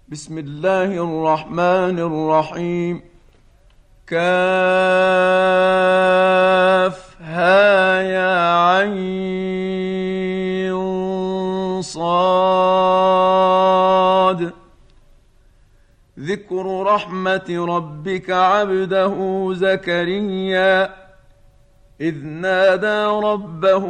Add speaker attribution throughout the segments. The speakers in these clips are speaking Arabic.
Speaker 1: بسم الله الرحمن الرحيم. كافها يا عين صاد. ذكر رحمة ربك عبده زكريا إذ نادى ربه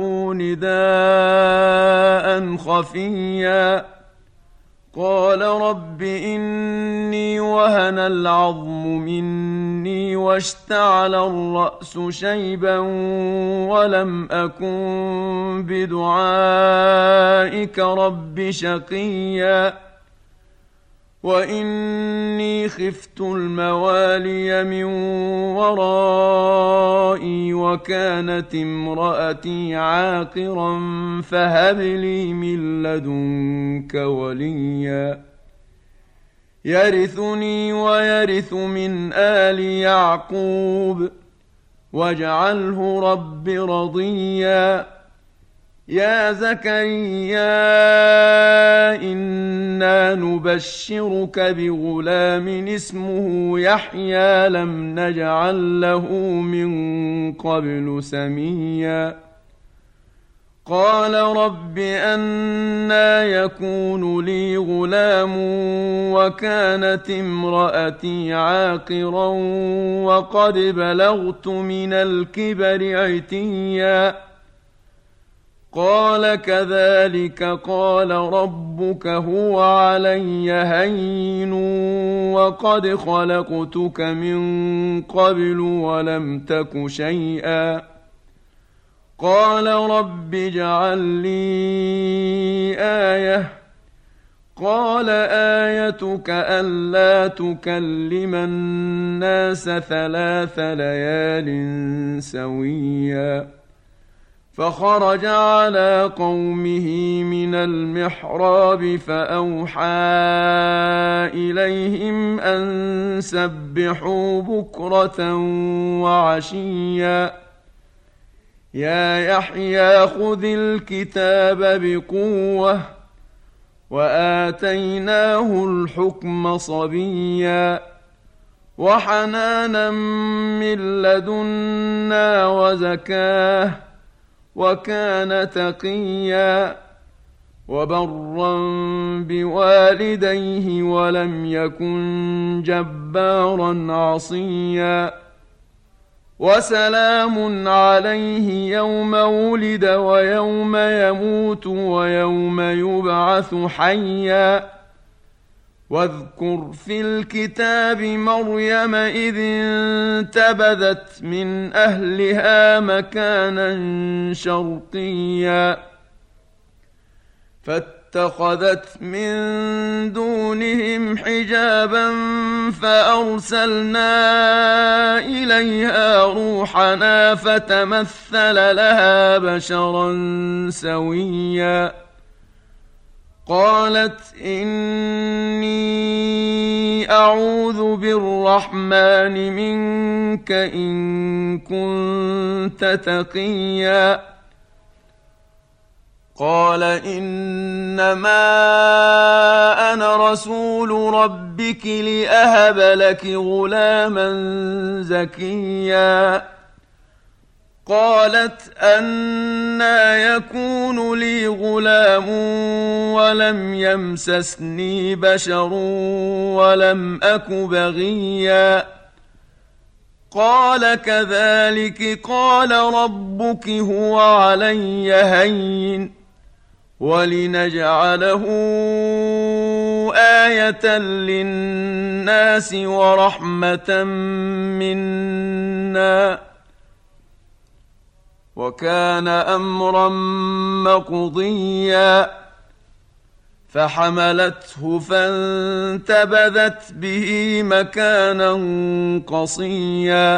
Speaker 1: نداء خفيا قال رب إني وهن العظم مني واشتعل الرأس شيبا ولم أكن بدعائك رب شقيا وإني خفت الموالي من ورائي وكانت امرأتي عاقرا فهب لي من لدنك وليا يرثني ويرث من آل يعقوب واجعله رب رضيا يا زكريا إنا نبشرك بغلام اسمه يحيى لم نجعل له من قبل سميا قال رب أنى يكون لي غلام وكانت امرأتي عاقرا وقد بلغت من الكبر عتيا قال كذلك قال ربك هو علي هين وقد خلقتك من قبل ولم تك شيئا قال رب اجعل لي آية قال آيتك ألا تكلم الناس 3 ليال سويا فخرج على قومه من المحراب فأوحى إليهم أن سبحوا بكرة وعشيا يا يحيى خذ الكتاب بقوة وآتيناه الحكم صبيا وحنانا من لدنا وزكاه وكان تقيا وبرا بوالديه ولم يكن جبارا عصيا وسلام عليه يوم ولد ويوم يموت ويوم يبعث حيا واذكر في الكتاب مريم إذ انتبذت من أهلها مكانا شرقيا فاتخذت من دونهم حجابا فأرسلنا إليها روحنا فتمثل لها بشرا سويا قالت إني أعوذ بالرحمن منك إن كنت تقيا قال إنما أنا رسول ربك لأهب لك غلاما زكيا قالت أنى يكون لي غلام ولم يمسسني بشر ولم أك بغيا قال كذلك قال ربك هو علي هين ولنجعله آية للناس ورحمة منا وكان أمرا مقضيا فحملته فانتبذت به مكانا قصيا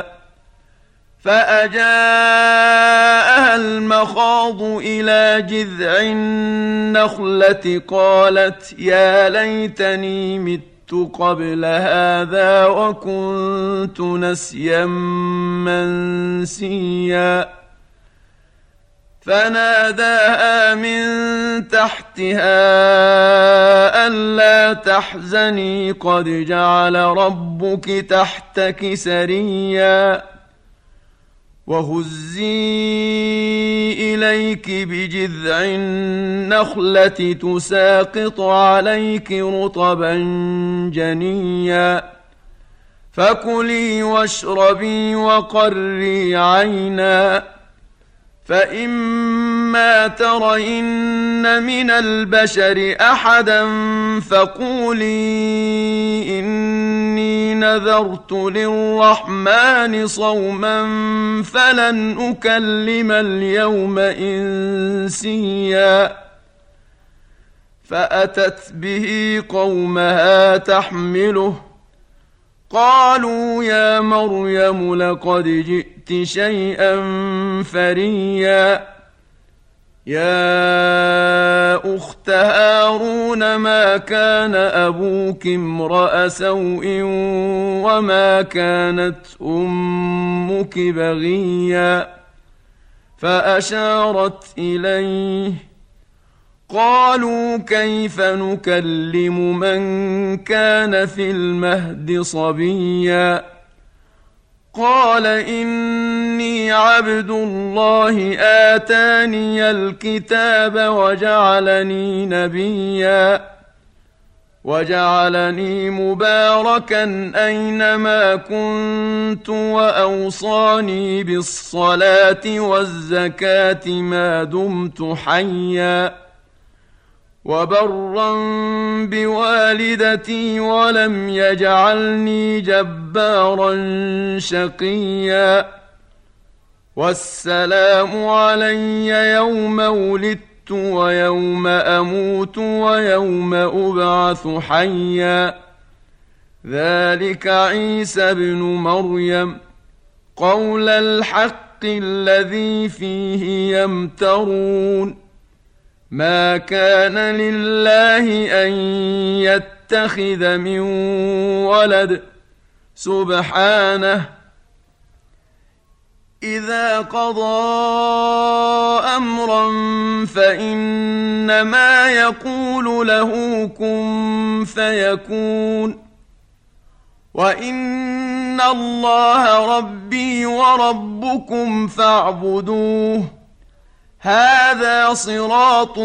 Speaker 1: فأجاءها المخاض إلى جذع النخلة قالت يا ليتني مت قبل هذا وكنت نسيا منسيا فناداها من تحتها ألا تحزني قد جعل ربك تحتك سريا وهزي إليك بجذع النخلة تساقط عليك رطبا جنيا فكلي واشربي وقري عينا فإما ترين من البشر أحدا فقولي إني نذرت للرحمن صوما فلن أكلم اليوم إنسيا فأتت به قومها تحمله قالوا يا مريم لقد جئت شيئا فريا يا أخت هارون ما كان أبوك امرأ سوء وما كانت أمك بغيا فأشارت إليه قالوا كيف نكلم من كان في المهد صبيا قال إني عبد الله آتاني الكتاب وجعلني نبيا وجعلني مباركا أينما كنت وأوصاني بالصلاة والزكاة ما دمت حيا وبرا بوالدتي ولم يجعلني جبارا شقيا والسلام علي يوم ولدت ويوم أموت ويوم أبعث حيا ذلك عيسى ابن مريم قول الحق الذي فيه يمترون ما كان لله أن يتخذ من ولد سبحانه إذا قضى أمرا فإنما يقول له كن فيكون وإن الله ربي وربكم فاعبدوه هذا صراط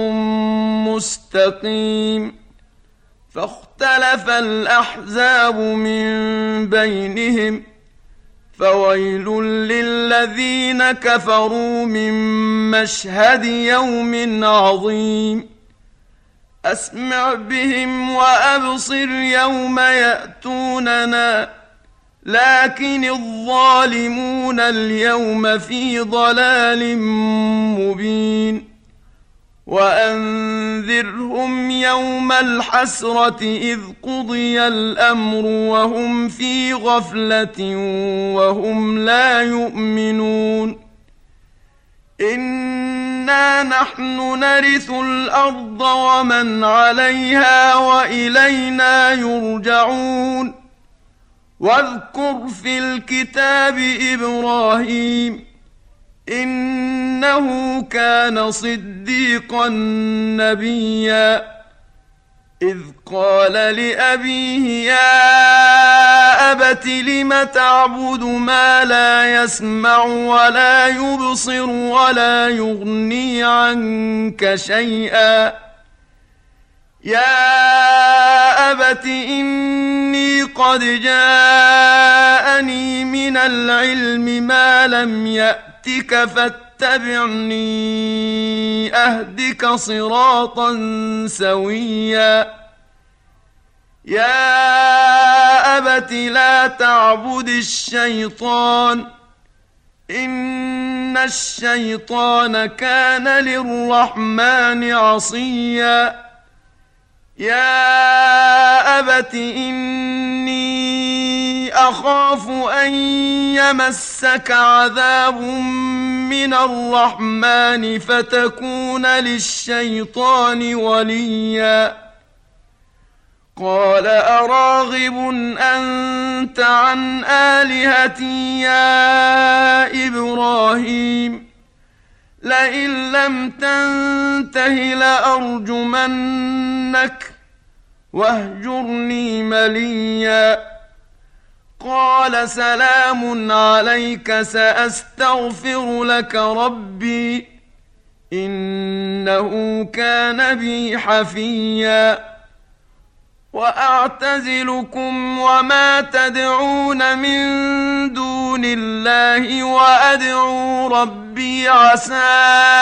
Speaker 1: مستقيم فاختلف الأحزاب من بينهم فويل للذين كفروا من مشهد يوم عظيم أسمع بهم وأبصر يوم يأتوننا لكن الظالمون اليوم في ضلال مبين وأنذرهم يوم الحسرة إذ قضي الأمر وهم في غفلة وهم لا يؤمنون إنا نحن نرث الأرض ومن عليها وإلينا يرجعون واذكر في الكتاب إبراهيم إنه كان صديقا نبيا إذ قال لأبيه يا أبت لم تعبد ما لا يسمع ولا يبصر ولا يغني عنك شيئا يا أبت إني قد جاءني من العلم ما لم يأتك فاتبعني أهدك صراطا سويا يا أبت لا تعبد الشيطان إن الشيطان كان للرحمن عصيا يا أبت إني أخاف أن يمسك عذاب من الرحمن فتكون للشيطان وليا قال أراغب أنت عن آلهتي يا إبراهيم لئن لم تنته لأرجمنك واهجرني مليا. قال سلام عليك سأستغفر لك ربي إنه كان بي حفيا. وأعتزلكم وما تدعون من دون الله وأدعو ربي عسى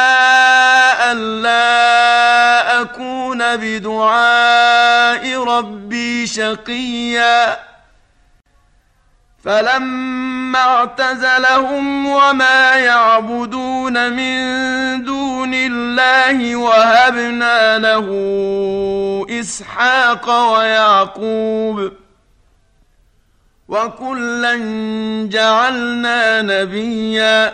Speaker 1: ألا أكون بدعاء ربي شقيا. فلما اعتزلهم وما يعبدون من دون الله وهبنا له إسحاق ويعقوب وكلا جعلنا نبيا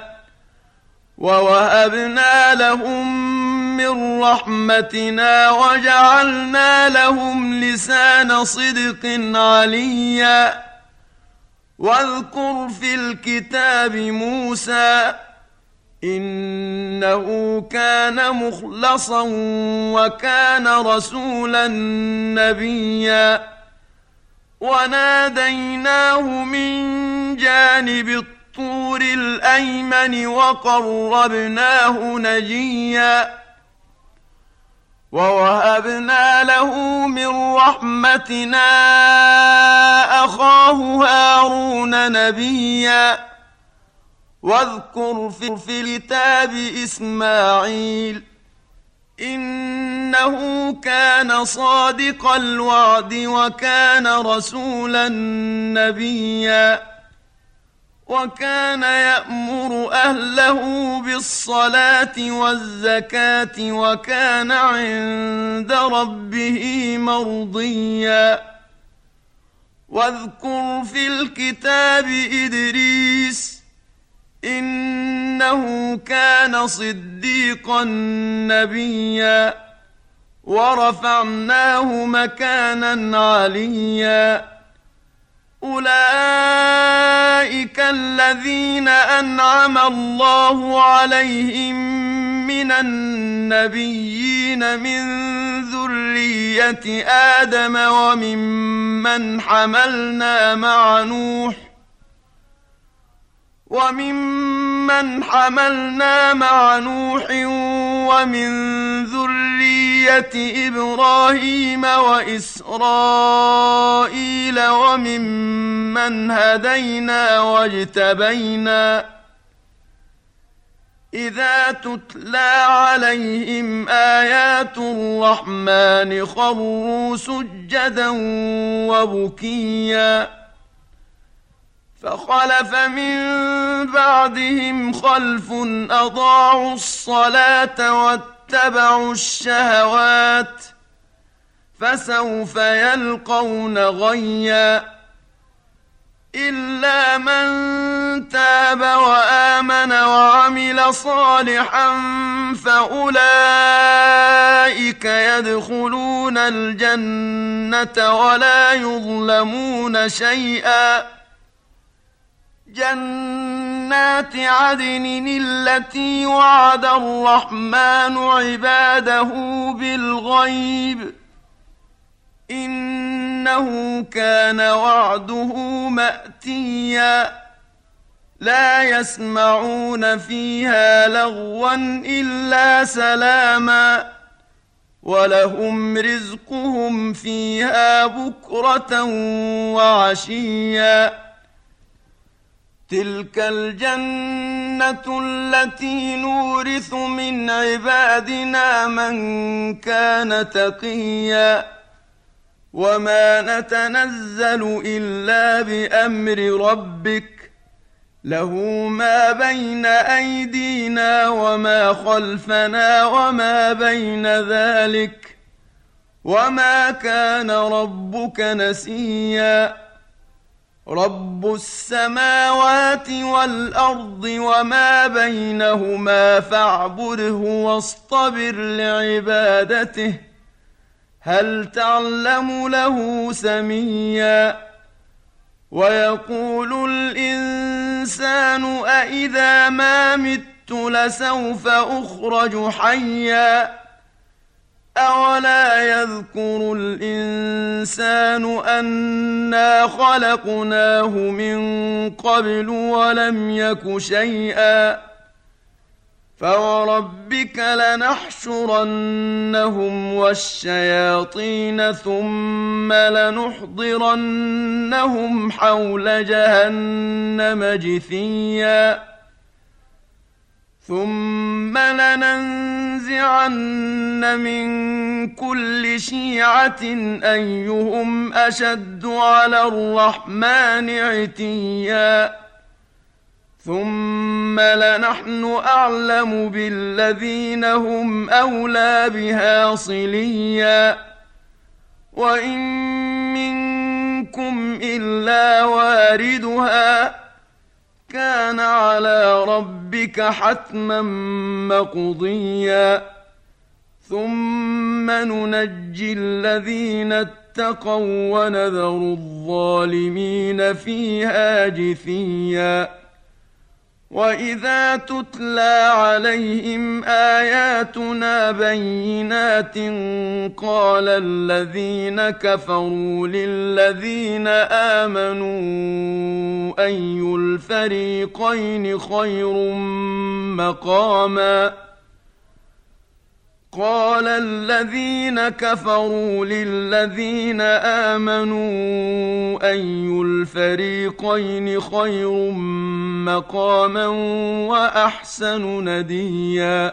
Speaker 1: ووهبنا لهم من رحمتنا وجعلنا لهم لسان صدق عليا. واذكر في الكتاب موسى إنه كان مخلصا وكان رسولا نبيا. وناديناه من جانب الطور الأيمن وقربناه نجيا. ووهبنا له من رحمتنا أخاه هارون نبيا. واذكر في الكتاب إسماعيل إنه كان صادق الوعد وكان رسولا نبيا. وكان يأمر أهله بالصلاة والزكاة وكان عند ربه مرضيا. واذكر في الكتاب إدريس إنه كان صديقا نبيا. ورفعناه مكانا عليا. أولئك الذين أنعم الله عليهم من النبيين من ذرية آدم وممن حملنا مع نوح ومن ذرية إبراهيم وإسرائيل وممن هدينا واجتبينا. إذا تتلى عليهم آيات الرحمن خروا سجدا وبكيا. فخلف من بعدهم خلف أضاعوا الصلاة واتبعوا الشهوات فسوف يلقون غيا. إلا من تاب وآمن وعمل صالحا فأولئك يدخلون الجنة ولا يظلمون شيئا. جنات عدن التي وعد الرحمن عباده بالغيب إنه كان وعده مأتيا. لا يسمعون فيها لغوا إلا سلاما ولهم رزقهم فيها بكرة وعشيا. تلك الجنة التي نورث من عبادنا من كان تقيا. وما نتنزل إلا بأمر ربك له ما بين أيدينا وما خلفنا وما بين ذلك وما كان ربك نسيا. رب السماوات والأرض وما بينهما فاعبده واصطبر لعبادته هل تعلم له سميا. ويقول الإنسان أإذا ما مت مت لسوف أخرج حيا أولا يذكر الإنسان أنا خلقناه من قبل ولم يك شيئا فوربك لنحشرنهم والشياطين ثم لنحضرنهم حول جهنم جثيا ثم لننزعن من كل شيعة أيهم أشد على الرحمن عتيا ثم لنحن أعلم بالذين هم أولى بها صليا وإن منكم إلا واردها كان على ربك حتما مقضيا ثم ننجي الذين اتقوا ونذر الظالمين فيها جثيا وإذا تتلى عليهم آياتنا بينات قال الذين كفروا للذين آمنوا أي الفريقين خير مقاما قال الذين كفروا للذين آمنوا أي الفريقين خير مقاما وأحسن نديا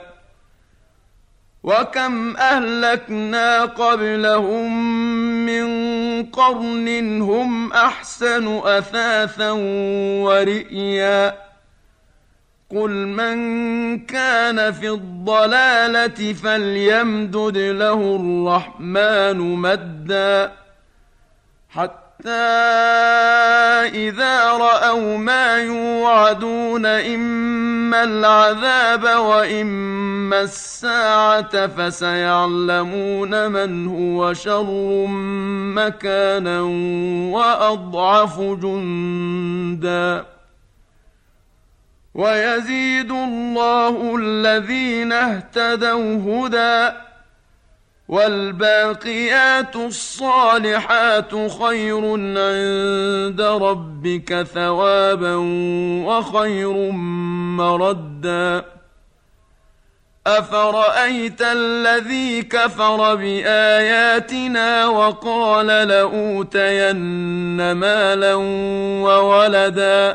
Speaker 1: وكم أهلكنا قبلهم من قرن هم أحسن أثاثا ورئيا قل من كان في الضلالة فليمدد له الرحمن مدا حتى إذا رأوا ما يوعدون إما العذاب وإما الساعة فسيعلمون من هو شر مكانا وأضعف جندا ويزيد الله الذين اهتدوا هدى والباقيات الصالحات خير عند ربك ثوابا وخير مردا أفرأيت الذي كفر بآياتنا وقال لأوتين مالا وولدا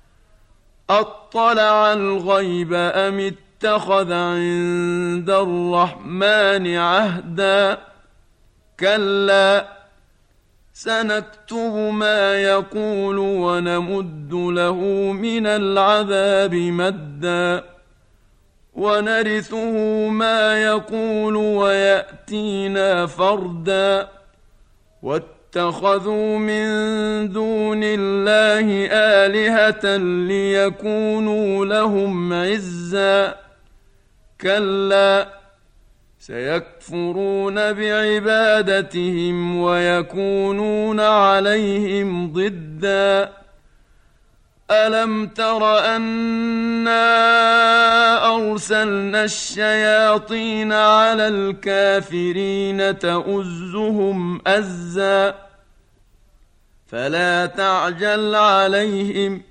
Speaker 1: أطلع الغيب أم اتخذ عند الرحمن عهدا كلا سنكتب ما يقول ونمد له من العذاب مدا ونرثه ما يقول ويأتينا فردا واتخذوا من دون الله آلهة ليكونوا لهم عزا كلا سيكفرون بعبادتهم ويكونون عليهم ضدا ألم تر أنا أرسلنا الشياطين على الكافرين تؤزهم أزا فلا تعجل عليهم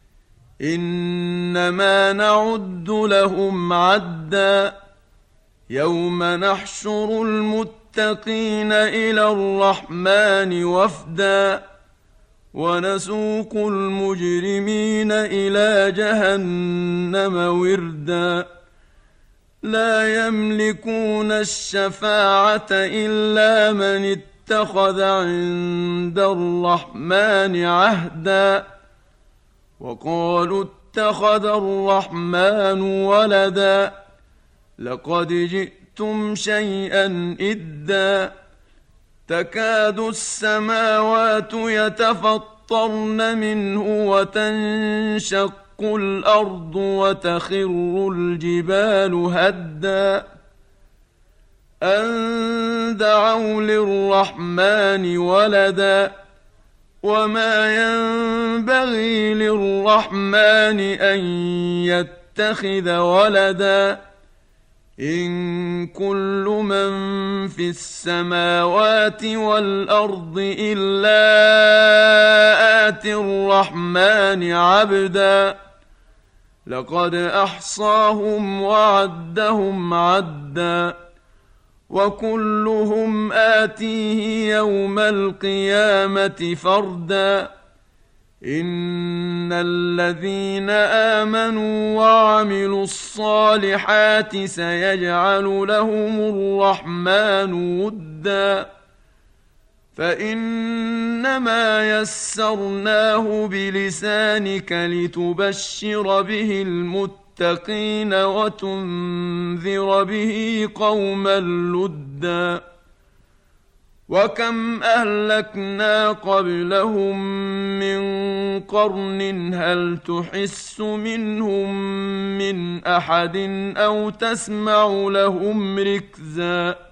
Speaker 1: إنما نعد لهم عدا يوم نحشر المتقين إلى الرحمن وفدا ونسوق المجرمين إلى جهنم وردا لا يملكون الشفاعة إلا من اتخذ عند الرحمن عهدا وقالوا اتخذ الرحمن ولدا لقد جئتم شيئا إدا تكاد السماوات يتفطرن منه وتنشق الأرض وتخر الجبال هدا أن دعوا للرحمن ولدا وما ينبغي للرحمن أن يتخذ ولدا إن كل من في السماوات والأرض إلا آتي الرحمن عبدا لقد أحصاهم وعدهم عدا وكلهم آتيه يوم القيامة فردا إن الذين آمنوا وعملوا الصالحات سيجعل لهم الرحمن ودا فإنما يسرناه بلسانك لتبشر به المتقين وتنذر به قوما لدا وكم أهلكنا قبلهم من قرن هل تحس منهم من أحد أو تسمع لهم ركزا